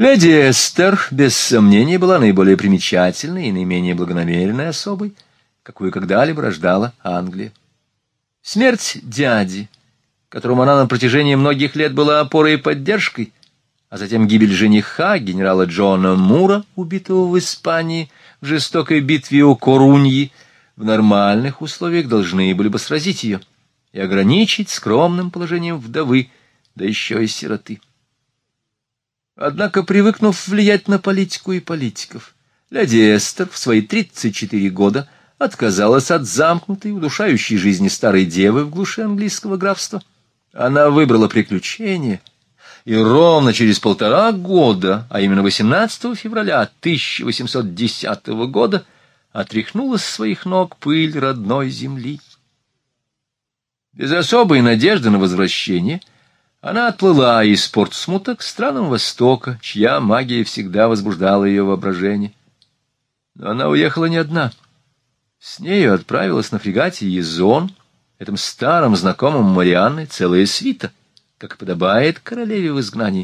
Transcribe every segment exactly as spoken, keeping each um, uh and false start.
Леди Эстер, без сомнения, была наиболее примечательной и наименее благонамеренной особой, какую когда-либо рождала Англия. Смерть дяди, которому она на протяжении многих лет была опорой и поддержкой, а затем гибель жениха, генерала Джона Мура, убитого в Испании в жестокой битве у Коруньи, в нормальных условиях должны были бы сразить ее и ограничить скромным положением вдовы, да еще и сироты. Однако, привыкнув влиять на политику и политиков, леди Эстер в свои тридцать четыре года отказалась от замкнутой, удушающей жизни старой девы в глуши английского графства. Она выбрала приключения, и ровно через полтора года, а именно восемнадцатого февраля тысяча восемьсот десятого года, отряхнула с своих ног пыль родной земли. Без особой надежды на возвращение она отплыла из Портсмута к странам Востока, чья магия всегда возбуждала ее воображение. Но она уехала не одна. С нею отправилась на фрегате Езон, этом старом знакомом Марианны, целая свита, как и подобает королеве в изгнании.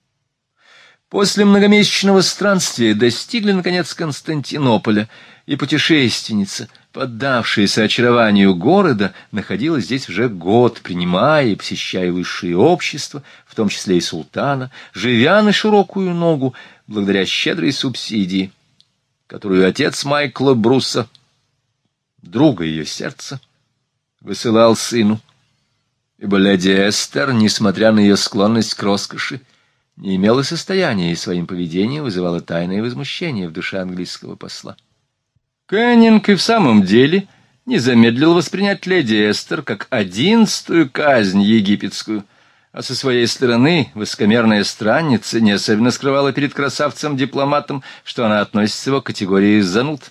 После многомесячного странствия достигли, наконец, Константинополя, и путешественница, поддавшаяся очарованию города, находилась здесь уже год, принимая и посещая высшее общество, в том числе и султана, живя на широкую ногу, благодаря щедрой субсидии, которую отец Майкла Бруса, друга ее сердца, высылал сыну, ибо леди Эстер, несмотря на ее склонность к роскоши, не имела состояния и своим поведением вызывала тайное возмущение в душе английского посла. Кеннинг и в самом деле не замедлил воспринять леди Эстер как одиннадцатую казнь египетскую, а со своей стороны высокомерная странница не особенно скрывала перед красавцем-дипломатом, что она относится его к категории зануд.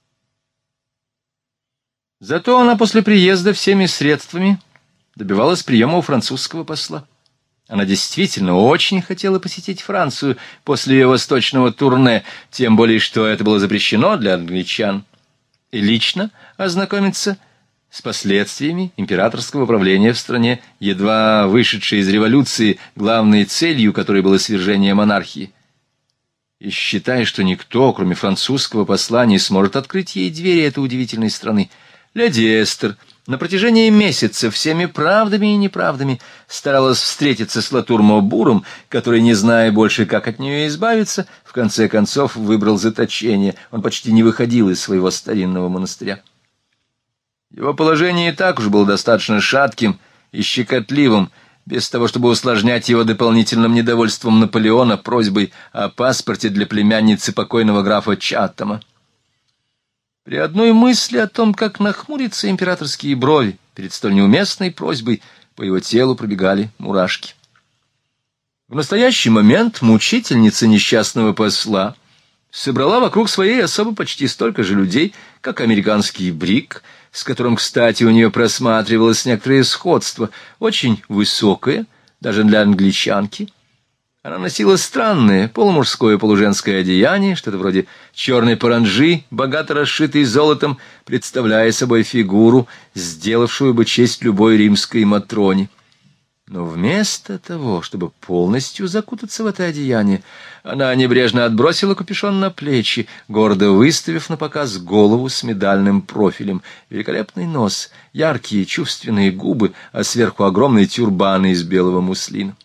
Зато она после приезда всеми средствами добивалась приема у французского посла. Она действительно очень хотела посетить Францию после ее восточного турне, тем более что это было запрещено для англичан, и лично ознакомиться с последствиями императорского правления в стране, едва вышедшей из революции, главной целью которой было свержение монархии. И считая, что никто, кроме французского посла, не сможет открыть ей двери этой удивительной страны, леди Эстер на протяжении месяца всеми правдами и неправдами старалась встретиться с Латур-Мобуром, который, не зная больше, как от нее избавиться, в конце концов выбрал заточение. Он почти не выходил из своего старинного монастыря. Его положение и так уж было достаточно шатким и щекотливым, без того, чтобы усложнять его дополнительным недовольством Наполеона просьбой о паспорте для племянницы покойного графа Чаттама. При одной мысли о том, как нахмурятся императорские брови перед столь неуместной просьбой, по его телу пробегали мурашки. В настоящий момент мучительница несчастного посла собрала вокруг своей особы почти столько же людей, как американский Брик, с которым, кстати, у нее просматривалось некоторое сходство, очень высокое, даже для англичанки. Она носила странное полумужское полуженское одеяние, что-то вроде черной паранджи, богато расшитой золотом, представляя собой фигуру, сделавшую бы честь любой римской матроне. Но вместо того, чтобы полностью закутаться в это одеяние, она небрежно отбросила капюшон на плечи, гордо выставив на показ голову с медальным профилем, великолепный нос, яркие чувственные губы, а сверху огромный тюрбан из белого муслина.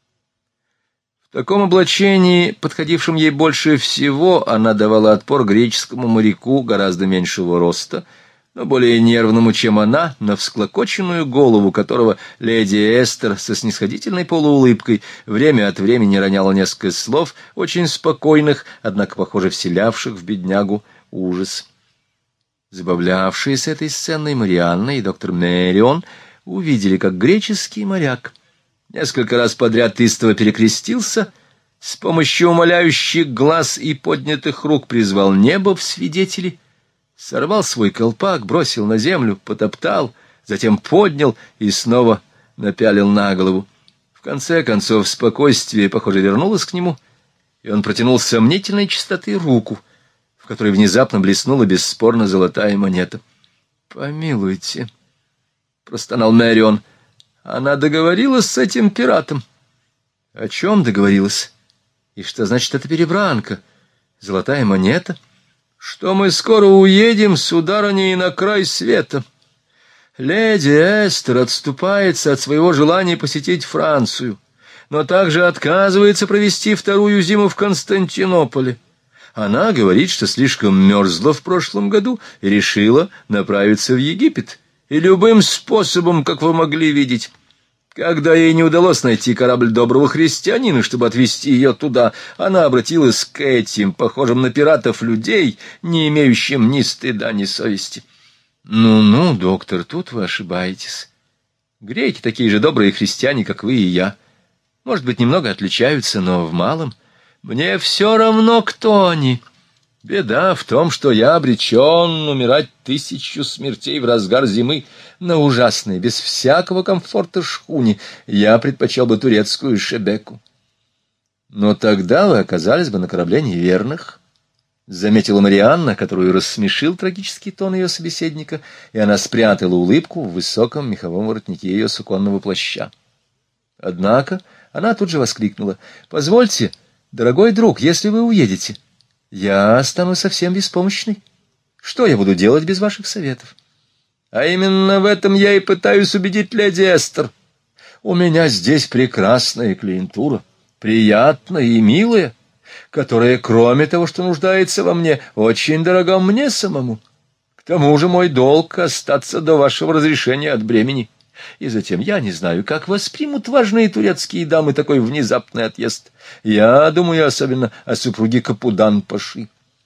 В таком облачении, подходившем ей больше всего, она давала отпор греческому моряку гораздо меньшего роста, но более нервному, чем она, на всклокоченную голову которого леди Эстер со снисходительной полуулыбкой время от времени роняла несколько слов, очень спокойных, однако, похоже, вселявших в беднягу ужас. Забавлявшиеся этой сценой Марианна и доктор Мэрион увидели, как греческий моряк несколько раз подряд истово перекрестился, с помощью умоляющих глаз и поднятых рук призвал небо в свидетели, сорвал свой колпак, бросил на землю, потоптал, затем поднял и снова напялил на голову. В конце концов спокойствие, похоже, вернулось к нему, и он протянул сомнительной чистоты руку, в которой внезапно блеснула бесспорно золотая монета. «Помилуйте», — простонал Мэрион, — «она договорилась с этим пиратом». «О чем договорилась? И что значит эта перебранка? Золотая монета? Что мы скоро уедем, сударыня, и на край света. Леди Эстер отступается от своего желания посетить Францию, но также отказывается провести вторую зиму в Константинополе. Она говорит, что слишком мерзла в прошлом году и решила направиться в Египет. И любым способом, как вы могли видеть. Когда ей не удалось найти корабль доброго христианина, чтобы отвезти ее туда, она обратилась к этим, похожим на пиратов, людей, не имеющим ни стыда, ни совести. Ну-ну, доктор, тут вы ошибаетесь. Греки такие же добрые христиане, как вы и я. Может быть, немного отличаются, но в малом. Мне все равно, кто они. Беда в том, что я обречен умирать тысячу смертей в разгар зимы на ужасной, без всякого комфорта шхуне. Я предпочел бы турецкую шебеку. Но тогда вы оказались бы на корабле неверных, — заметила Марианна, которую рассмешил трагический тон ее собеседника, и она спрятала улыбку в высоком меховом воротнике ее суконного плаща. Однако она тут же воскликнула: «Позвольте, дорогой друг, если вы уедете, я стану совсем беспомощной. Что я буду делать без ваших советов?» «А именно в этом я и пытаюсь убедить леди Эстер. У меня здесь прекрасная клиентура, приятная и милая, которая, кроме того, что нуждается во мне, очень дорога мне самому. К тому же мой долг — остаться до вашего разрешения от бремени. И затем я не знаю, как воспримут важные турецкие дамы такой внезапный отъезд. Я думаю особенно о супруге Капудан-паши».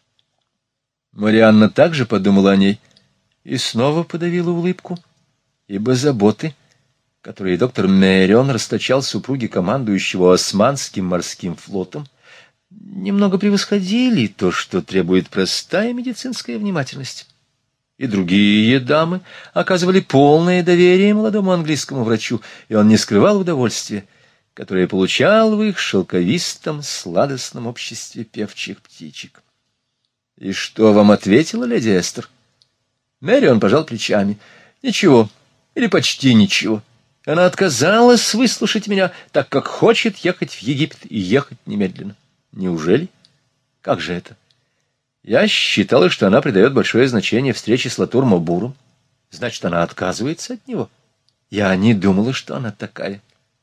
Марианна также подумала о ней и снова подавила улыбку, ибо заботы, которые доктор Мэрион расточал супруге командующего Османским морским флотом, немного превосходили то, что требует простая медицинская внимательность. И другие дамы оказывали полное доверие молодому английскому врачу, и он не скрывал удовольствия, которое получал в их шелковистом, сладостном обществе певчих птичек. «И что вам ответила леди Эстер?» Мэрион пожал плечами. «Ничего, или почти ничего. Она отказалась выслушать меня, так как хочет ехать в Египет и ехать немедленно». «Неужели? Как же это?» «Я считала, что она придает большое значение встрече с Латур-Мобуром. Значит, она отказывается от него? Я не думала, что она такая».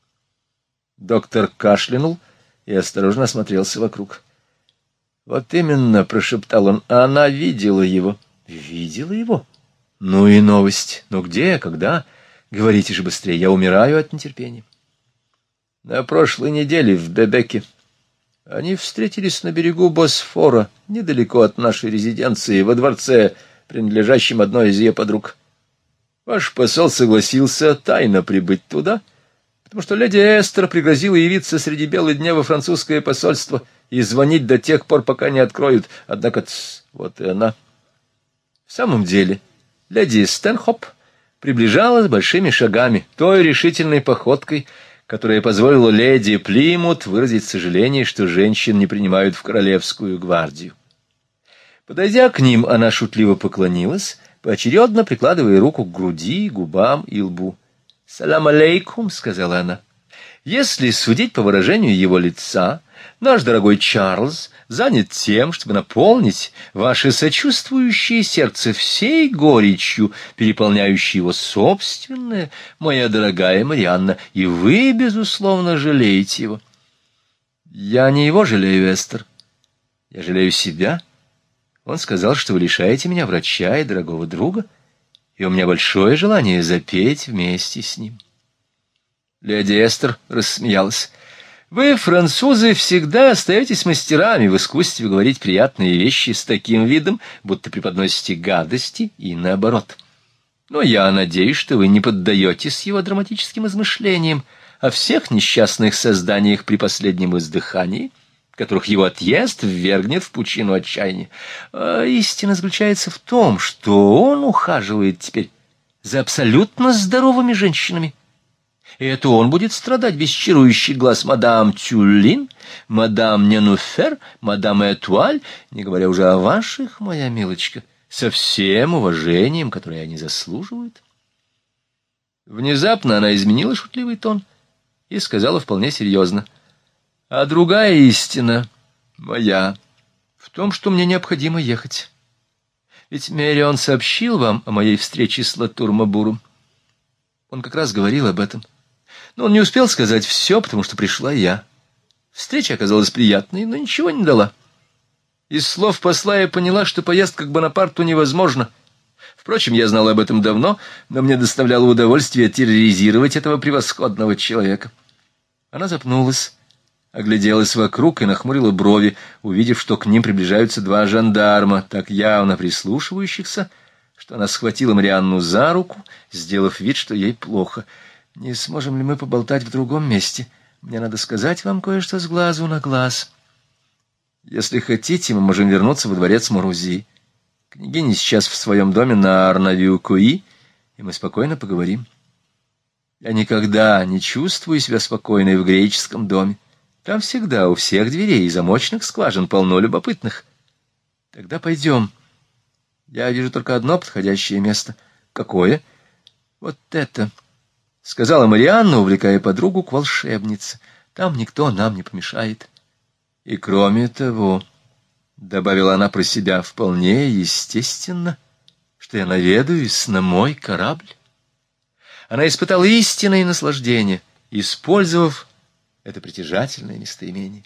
Доктор кашлянул и осторожно осмотрелся вокруг. «Вот именно», — прошептал он, — «она видела его». «Видела его? Ну и новость. Ну где, когда? Говорите же быстрее, я умираю от нетерпения». «На прошлой неделе в Бебеке. Они встретились на берегу Босфора, недалеко от нашей резиденции, во дворце, принадлежащем одной из ее подруг. Ваш посол согласился тайно прибыть туда, потому что леди Эстер пригрозила явиться среди бела дня во французское посольство и звонить до тех пор, пока не откроют. Однако, тс, вот и она». В самом деле, леди Стэнхоп приближалась большими шагами, той решительной походкой, которая позволила леди Плимут выразить сожаление, что женщин не принимают в королевскую гвардию. Подойдя к ним, она шутливо поклонилась, поочередно прикладывая руку к груди, губам и лбу. «Салам алейкум», — сказала она. «Если судить по выражению его лица, наш дорогой Чарльз занят тем, чтобы наполнить ваше сочувствующее сердце всей горечью, переполняющей его собственное, моя дорогая Марианна, и вы, безусловно, жалеете его». «Я не его жалею, Эстер. Я жалею себя. Он сказал, что вы лишаете меня врача и дорогого друга, и у меня большое желание запеть вместе с ним». Леди Эстер рассмеялась. «Вы, французы, всегда остаетесь мастерами в искусстве говорить приятные вещи с таким видом, будто преподносите гадости, и наоборот. Но я надеюсь, что вы не поддаетесь его драматическим измышлениям о всех несчастных созданиях при последнем издыхании, которых его отъезд ввергнет в пучину отчаяния. А истина заключается в том, что он ухаживает теперь за абсолютно здоровыми женщинами. И это он будет страдать без чарующих глаз мадам Тюллин, мадам Ненуфер, мадам Этуаль, не говоря уже о ваших, моя милочка, со всем уважением, которое они заслуживают». Внезапно она изменила шутливый тон и сказала вполне серьезно: А другая истина, моя, в том, что мне необходимо ехать. Ведь Мерион сообщил вам о моей встрече с Латур-Мабуром. Он как раз говорил об этом. Но он не успел сказать все, потому что пришла я. Встреча оказалась приятной, но ничего не дала. Из слов посла я поняла, что поездка к Бонапарту невозможна. Впрочем, я знала об этом давно, но мне доставляло удовольствие терроризировать этого превосходного человека. Она запнулась, огляделась вокруг и нахмурила брови, увидев, что к ним приближаются два жандарма, так явно прислушивающихся, что она схватила Марианну за руку, сделав вид, что ей плохо. «Не сможем ли мы поболтать в другом месте? Мне надо сказать вам кое-что с глазу на глаз». «Если хотите, мы можем вернуться во дворец Мурузи. Княгиня сейчас в своем доме на Арнавиу-Куи, и мы спокойно поговорим. Я никогда не чувствую себя спокойной в греческом доме. Там всегда у всех дверей и замочных скважин полно любопытных. Тогда пойдем. Я вижу только одно подходящее место». «Какое?» «Вот это», — сказала Марианна, увлекая подругу к волшебнице. «Там никто нам не помешает». «И кроме того», — добавила она про себя, — «вполне естественно, что я наведаюсь на мой корабль». Она испытала истинное наслаждение, использовав это притяжательное местоимение.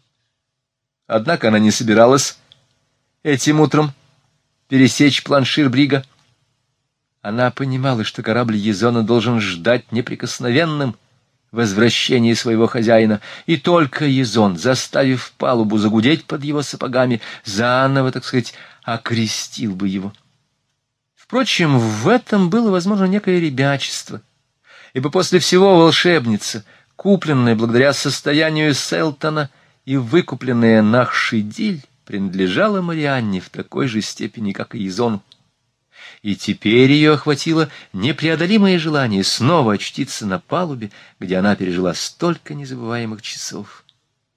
Однако она не собиралась этим утром пересечь планшир брига. Она понимала, что корабль Езона должен ждать неприкосновенным возвращения своего хозяина, и только Езон, заставив палубу загудеть под его сапогами, заново, так сказать, окрестил бы его. Впрочем, в этом было, возможно, некое ребячество, ибо после всего волшебница, купленная благодаря состоянию Селтона и выкупленная Нахшидиль, принадлежала Марианне в такой же степени, как и Езону. И теперь ее охватило непреодолимое желание снова очутиться на палубе, где она пережила столько незабываемых часов.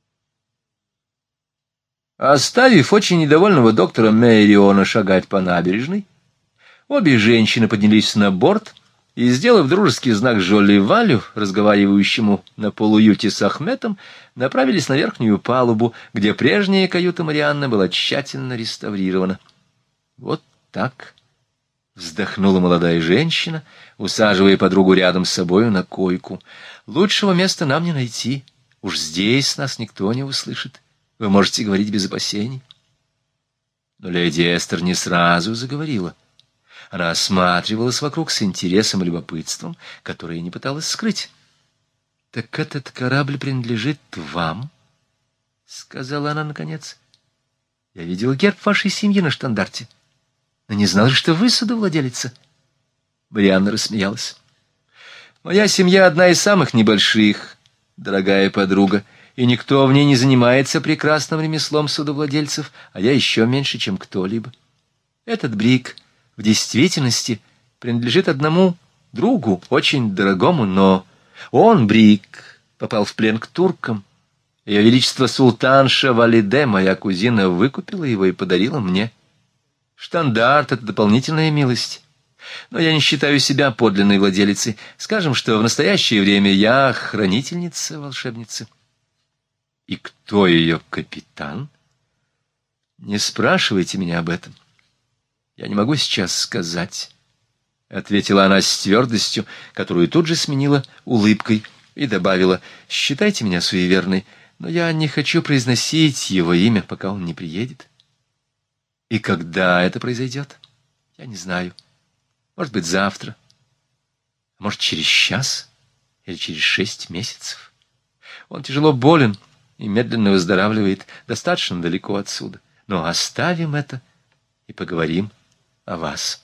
Оставив очень недовольного доктора Мэриона шагать по набережной, обе женщины поднялись на борт и, сделав дружеский знак Жолли Валю, разговаривающему на полуюте с Ахметом, направились на верхнюю палубу, где прежняя каюта Марианны была тщательно реставрирована. «Вот так», — вздохнула молодая женщина, усаживая подругу рядом с собою на койку. «Лучшего места нам не найти. Уж здесь нас никто не услышит. Вы можете говорить без опасений». Но леди Эстер не сразу заговорила. Она осматривалась вокруг с интересом и любопытством, которые не пыталась скрыть. «Так этот корабль принадлежит вам?» — сказала она наконец. «Я видел герб вашей семьи на штандарте, но не знала, что вы судовладелица». Марианна рассмеялась. «Моя семья одна из самых небольших, дорогая подруга, и никто в ней не занимается прекрасным ремеслом судовладельцев, а я еще меньше, чем кто-либо. Этот бриг в действительности принадлежит одному другу, очень дорогому, но он, бриг, попал в плен к туркам. Ее величество султанша Валиде, моя кузина, выкупила его и подарила мне. Штандарт — это дополнительная милость. Но я не считаю себя подлинной владелицей. Скажем, что в настоящее время я хранительница волшебницы». «И кто ее капитан?» «Не спрашивайте меня об этом. Я не могу сейчас сказать», — ответила она с твердостью, которую тут же сменила улыбкой, и добавила: «Считайте меня суеверной, но я не хочу произносить его имя, пока он не приедет. И когда это произойдет, я не знаю. Может быть, завтра, может, через час или через шесть месяцев. Он тяжело болен и медленно выздоравливает, достаточно далеко отсюда. Но оставим это и поговорим о вас».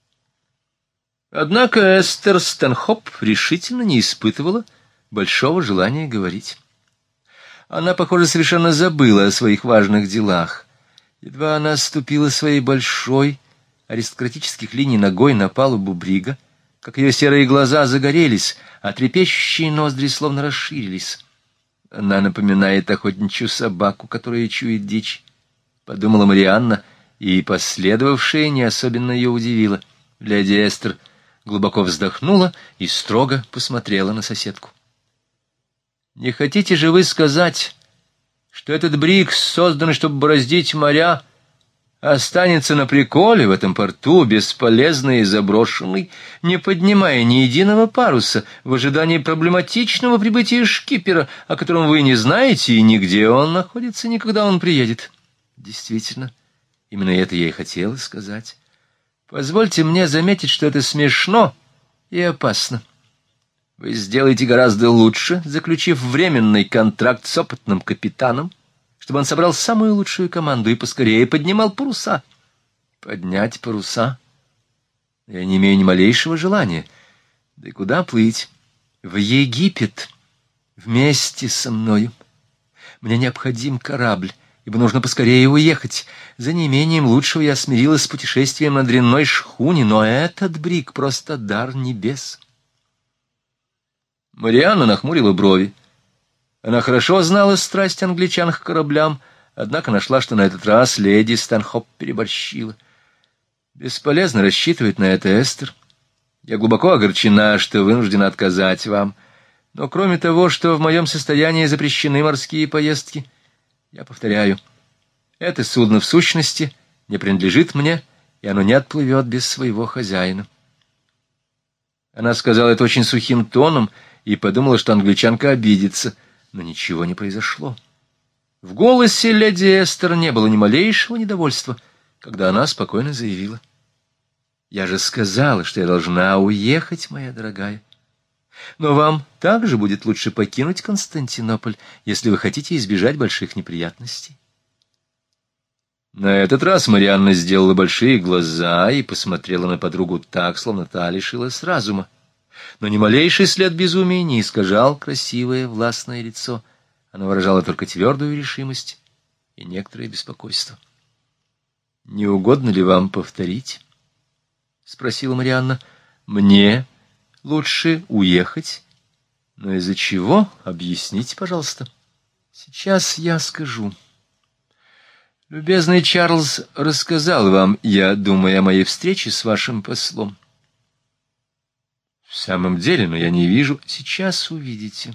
Однако Эстер Стэнхоп решительно не испытывала большого желания говорить. Она, похоже, совершенно забыла о своих важных делах. Едва она ступила своей большой, аристократических линий ногой на палубу брига, как ее серые глаза загорелись, а трепещущие ноздри словно расширились. «Она напоминает охотничью собаку, которая чует дичь», — подумала Марианна, и последовавшее не особенно ее удивило. Леди Эстер глубоко вздохнула и строго посмотрела на соседку. «Не хотите же вы сказать, что этот брик, созданный, чтобы бороздить моря, останется на приколе в этом порту, бесполезный и заброшенный, не поднимая ни единого паруса, в ожидании проблематичного прибытия шкипера, о котором вы не знаете, и нигде он находится, никогда он приедет. Действительно, именно это я и хотела сказать. Позвольте мне заметить, что это смешно и опасно. Вы сделаете гораздо лучше, заключив временный контракт с опытным капитаном, чтобы он собрал самую лучшую команду и поскорее поднимал паруса. Поднять паруса? Я не имею ни малейшего желания. Да и куда плыть? В Египет. Вместе со мною. Мне необходим корабль, ибо нужно поскорее уехать. За неимением лучшего я смирилась с путешествием на дрянной шхуне, но этот брик — просто дар небес. Марианна нахмурила брови. Она хорошо знала страсть англичан к кораблям, однако нашла, что на этот раз леди Стэнхоп переборщила. Бесполезно рассчитывать на это, Эстер. Я глубоко огорчена, что вынуждена отказать вам. Но кроме того, что в моем состоянии запрещены морские поездки, я повторяю, это судно в сущности не принадлежит мне, и оно не отплывет без своего хозяина. Она сказала это очень сухим тоном и подумала, что англичанка обидится, но ничего не произошло. В голосе леди Эстер не было ни малейшего недовольства, когда она спокойно заявила: «Я же сказала, что я должна уехать, моя дорогая. Но вам также будет лучше покинуть Константинополь, если вы хотите избежать больших неприятностей». На этот раз Марианна сделала большие глаза и посмотрела на подругу так, словно та лишилась разума. Но ни малейший след безумия не искажал красивое властное лицо. Оно выражало только твердую решимость и некоторое беспокойство. «Не угодно ли вам повторить?» — спросила Марианна. «Мне лучше уехать. Но из-за чего? Объясните, пожалуйста». «Сейчас я скажу. Любезный Чарльз рассказал вам, я думаю, о моей встрече с вашим послом». «В самом деле, но я не вижу. Сейчас увидите».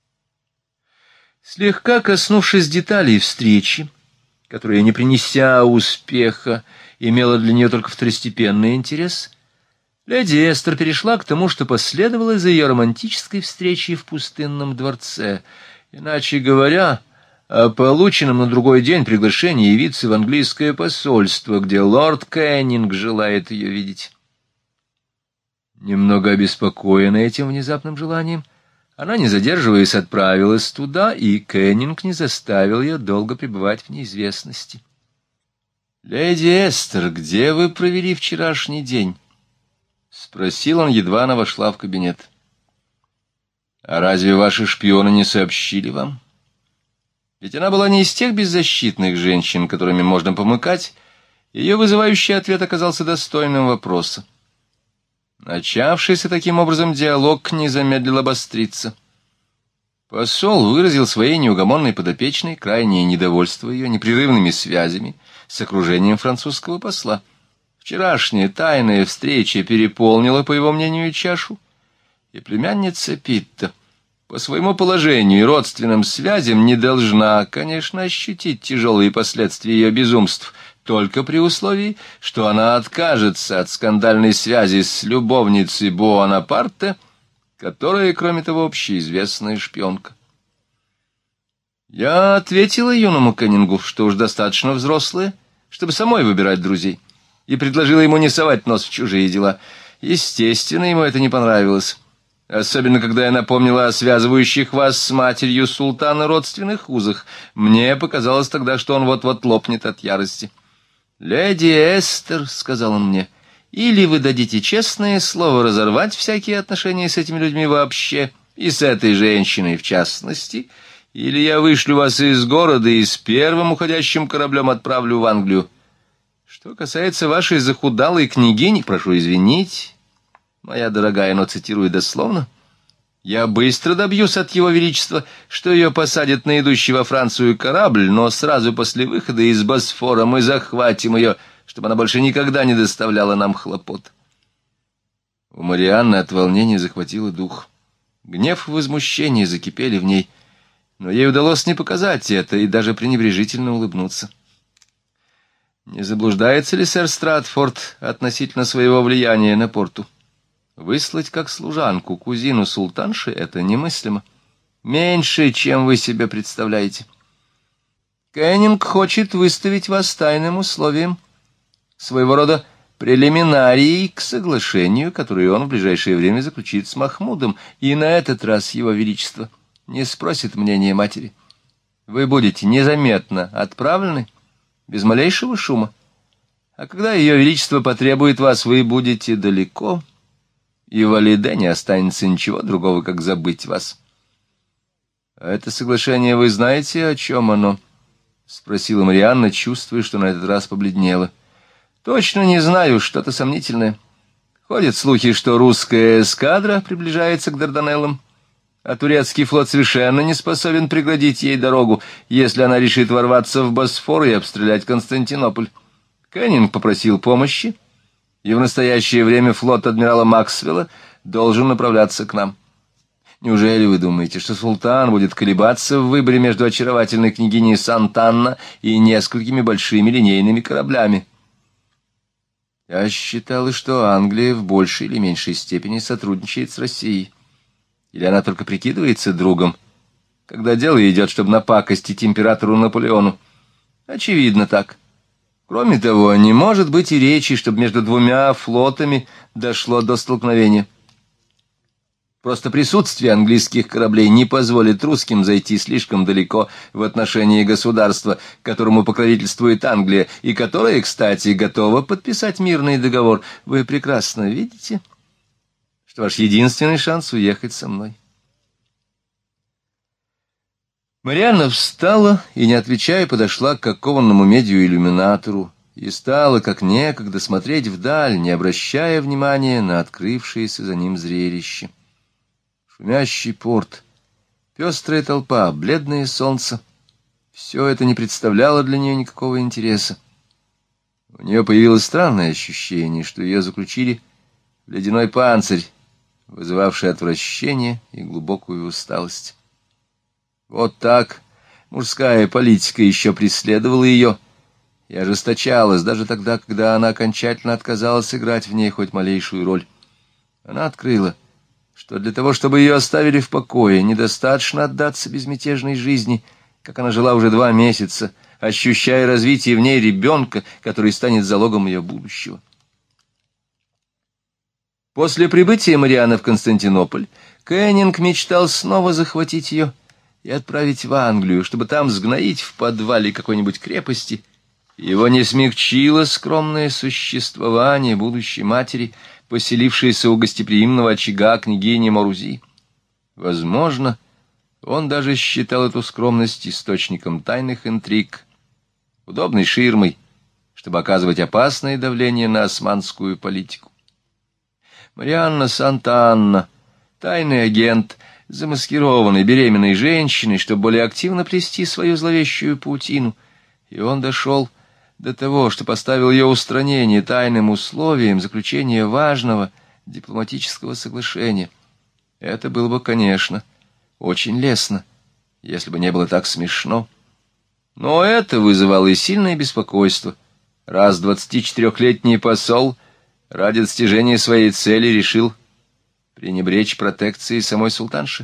Слегка коснувшись деталей встречи, которая, не принеся успеха, имела для нее только второстепенный интерес, леди Эстер перешла к тому, что последовало за ее романтической встречей в пустынном дворце. Иначе говоря, о полученном на другой день приглашении явиться в английское посольство, где лорд Кеннинг желает ее видеть. Немного обеспокоенная этим внезапным желанием, она, не задерживаясь, отправилась туда, и Кеннинг не заставил ее долго пребывать в неизвестности. «Леди Эстер, где вы провели вчерашний день?» — спросил он, едва она вошла в кабинет. «А разве ваши шпионы не сообщили вам? Ведь она была не из тех беззащитных женщин, которыми можно помыкать. Ее вызывающий ответ оказался достойным вопроса. Начавшийся таким образом диалог не замедлил обостриться. Посол выразил своей неугомонной подопечной крайнее недовольство ее непрерывными связями с окружением французского посла. Вчерашняя тайная встреча переполнила, по его мнению, чашу, и племянница Питта по своему положению и родственным связям не должна, конечно, ощутить тяжелые последствия ее безумств, только при условии, что она откажется от скандальной связи с любовницей Буонапарте, которая, кроме того, общеизвестная шпионка. Я ответила юному Кеннингу, что уж достаточно взрослая, чтобы самой выбирать друзей, и предложила ему не совать нос в чужие дела. Естественно, ему это не понравилось, особенно когда я напомнила о связывающих вас с матерью султана родственных узах. Мне показалось тогда, что он вот-вот лопнет от ярости. «Леди Эстер», — сказал он мне, — «или вы дадите честное слово разорвать всякие отношения с этими людьми вообще, и с этой женщиной в частности, или я вышлю вас из города и с первым уходящим кораблем отправлю в Англию. Что касается вашей захудалой княгини, прошу извинить, моя дорогая, но цитирую дословно, я быстро добьюсь от его величества, что ее посадят на идущий во Францию корабль, но сразу после выхода из Босфора мы захватим ее, чтобы она больше никогда не доставляла нам хлопот». У Марианны от волнения захватило дух. Гнев и возмущение закипели в ней. но ей удалось не показать это и даже пренебрежительно улыбнуться. Не заблуждается ли сэр Стратфорд относительно своего влияния на порту? Выслать как служанку кузину султанши — это немыслимо. Меньше, чем вы себе представляете. Кеннинг хочет выставить вас тайным условием, своего рода прелиминарией к соглашению, которое он в ближайшее время заключит с Махмудом, и на этот раз его величество не спросит мнения матери. Вы будете незаметно отправлены, без малейшего шума, а когда ее величество потребует вас, вы будете далеко, и в Алиде не останется ничего другого, как забыть вас. — А это соглашение вы знаете, о чем оно? — спросила Марианна, чувствуя, что на этот раз побледнела. — Точно не знаю, что-то сомнительное. Ходят слухи, что русская эскадра приближается к Дарданеллам, а турецкий флот совершенно не способен преградить ей дорогу, если она решит ворваться в Босфор и обстрелять Константинополь. Кеннинг попросил помощи, и в настоящее время флот адмирала Максвелла должен направляться к нам. Неужели вы думаете, что султан будет колебаться в выборе между очаровательной княгиней Сант'Анна и несколькими большими линейными кораблями? Я считала, что Англия в большей или меньшей степени сотрудничает с Россией. Или она только прикидывается другом, когда дело идет, чтобы напакостить императору Наполеону? Очевидно так. Кроме того, не может быть и речи, чтобы между двумя флотами дошло до столкновения. Просто присутствие английских кораблей не позволит русским зайти слишком далеко в отношении государства, которому покровительствует Англия, и которое, кстати, готово подписать мирный договор. Вы прекрасно видите, что ваш единственный шанс — уехать со мной. Марианна встала и, не отвечая, подошла к окованному медью иллюминатору и стала, как некогда, смотреть вдаль, не обращая внимания на открывшееся за ним зрелище. Шумящий порт, пестрая толпа, бледное солнце — все это не представляло для нее никакого интереса. У нее появилось странное ощущение, что ее заключили в ледяной панцирь, вызывавший отвращение и глубокую усталость. Вот так мужская политика еще преследовала ее и ожесточалась даже тогда, когда она окончательно отказалась играть в ней хоть малейшую роль. Она открыла, что для того, чтобы ее оставили в покое, недостаточно отдаться безмятежной жизни, как она жила уже два месяца, ощущая развитие в ней ребенка, который станет залогом ее будущего. После прибытия Марианны в Константинополь Кеннинг мечтал снова захватить ее и отправить в Англию, чтобы там сгноить в подвале какой-нибудь крепости. Его не смягчило скромное существование будущей матери, поселившейся у гостеприимного очага княгини Морузи. Возможно, он даже считал эту скромность источником тайных интриг, удобной ширмой, чтобы оказывать опасное давление на османскую политику. Марианна Сант'Анна, тайный агент, замаскированной беременной женщиной, чтобы более активно плести свою зловещую паутину, и он дошел до того, что поставил ее устранение тайным условием заключения важного дипломатического соглашения. Это было бы, конечно, очень лестно, если бы не было так смешно. Но это вызывало и сильное беспокойство, раз двадцатичетырехлетний посол ради достижения своей цели решил пренебречь протекцией самой султанши.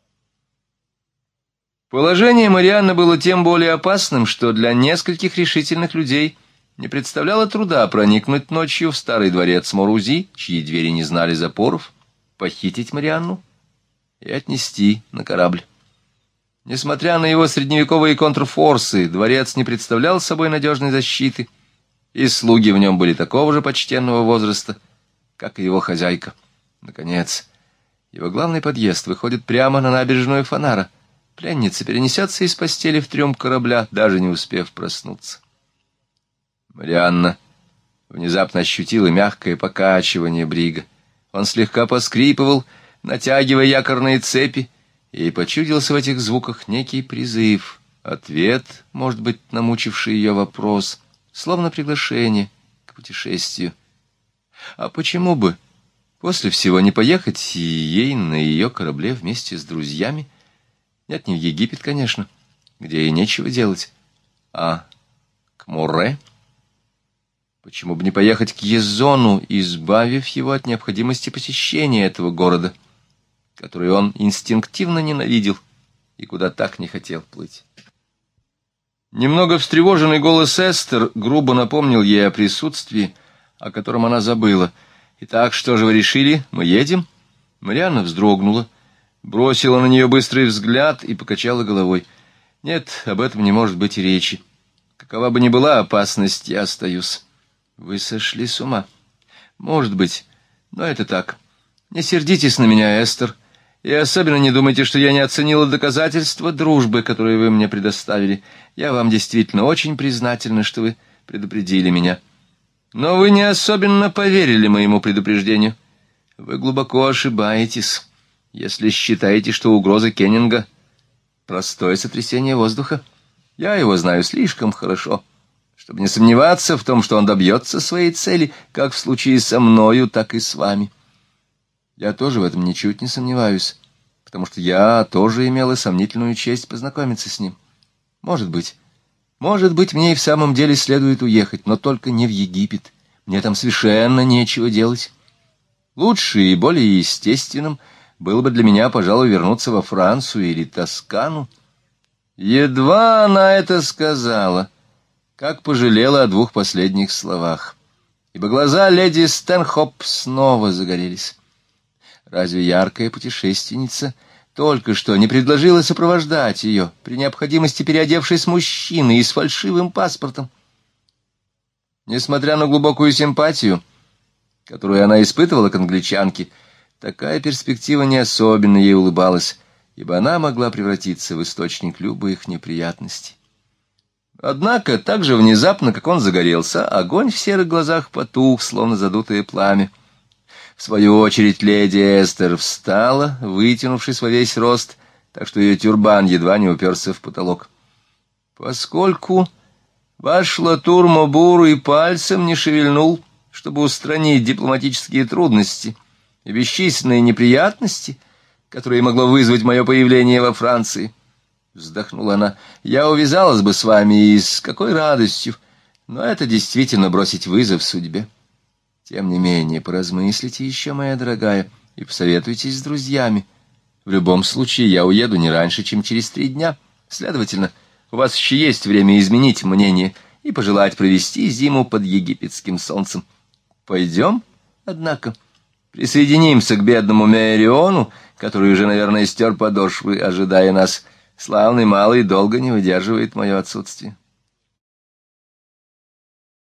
Положение Марианны было тем более опасным, что для нескольких решительных людей не представляло труда проникнуть ночью в старый дворец Морузи, чьи двери не знали запоров, похитить Марианну и отнести на корабль. Несмотря на его средневековые контрфорсы, дворец не представлял собой надежной защиты, и слуги в нем были такого же почтенного возраста, как и его хозяйка. Наконец, его главный подъезд выходит прямо на набережную Фанара. Пленница перенесется из постели в трюм корабля, даже не успев проснуться. Марианна внезапно ощутила мягкое покачивание брига. Он слегка поскрипывал, натягивая якорные цепи, и почудился в этих звуках некий призыв, ответ, может быть, намучивший ее вопрос, словно приглашение к путешествию. А почему бы после всего не поехать и ей на ее корабле вместе с друзьями? Нет, не в Египет, конечно, где и нечего делать, а к Море. Почему бы не поехать к Езону, избавив его от необходимости посещения этого города, который он инстинктивно ненавидел и куда так не хотел плыть? Немного встревоженный голос Эстер грубо напомнил ей о присутствии, о котором она забыла. «Итак, что же вы решили? Мы едем?» Марианна вздрогнула, бросила на нее быстрый взгляд и покачала головой. «Нет, об этом не может быть и речи. Какова бы ни была опасность, я остаюсь». «Вы сошли с ума?» «Может быть, но это так. Не сердитесь на меня, Эстер, и особенно не думайте, что я не оценила доказательства дружбы, которые вы мне предоставили. Я вам действительно очень признательна, что вы предупредили меня. Но вы не особенно поверили моему предупреждению. Вы глубоко ошибаетесь, если считаете, что угроза Кеннинга — простое сотрясение воздуха. Я его знаю слишком хорошо, чтобы не сомневаться в том, что он добьется своей цели, как в случае со мною, так и с вами. Я тоже в этом ничуть не сомневаюсь, потому что я тоже имела сомнительную честь познакомиться с ним. Может быть, может быть, мне и в самом деле следует уехать, но только не в Египет. Мне там совершенно нечего делать. Лучше и более естественным было бы для меня, пожалуй, вернуться во Францию или Тоскану. Едва она это сказала, как пожалела о двух последних словах, ибо глаза леди Стэнхоп снова загорелись. Разве яркая путешественница только что не предложила сопровождать ее, при необходимости переодевшись мужчиной и с фальшивым паспортом? Несмотря на глубокую симпатию, которую она испытывала к англичанке, такая перспектива не особенно ей улыбалась, ибо она могла превратиться в источник любых неприятностей. Однако, так же внезапно, как он загорелся, огонь в серых глазах потух, словно задутое пламя. В свою очередь леди Эстер встала, вытянувшись во весь рост, так что ее тюрбан едва не уперся в потолок. «Поскольку ваш Латур Мобур и пальцем не шевельнул, чтобы устранить дипломатические трудности и бесчисленные неприятности, которые могло вызвать мое появление во Франции, — вздохнула она, — я увязалась бы с вами, и с какой радостью, но это действительно бросить вызов судьбе. Тем не менее, поразмыслите еще, моя дорогая, и посоветуйтесь с друзьями. В любом случае, я уеду не раньше, чем через три дня. Следовательно, у вас еще есть время изменить мнение и пожелать провести зиму под египетским солнцем. Пойдем, однако, присоединимся к бедному Мериону, который уже, наверное, стер подошвы, ожидая нас. Славный малый долго не выдерживает мое отсутствие».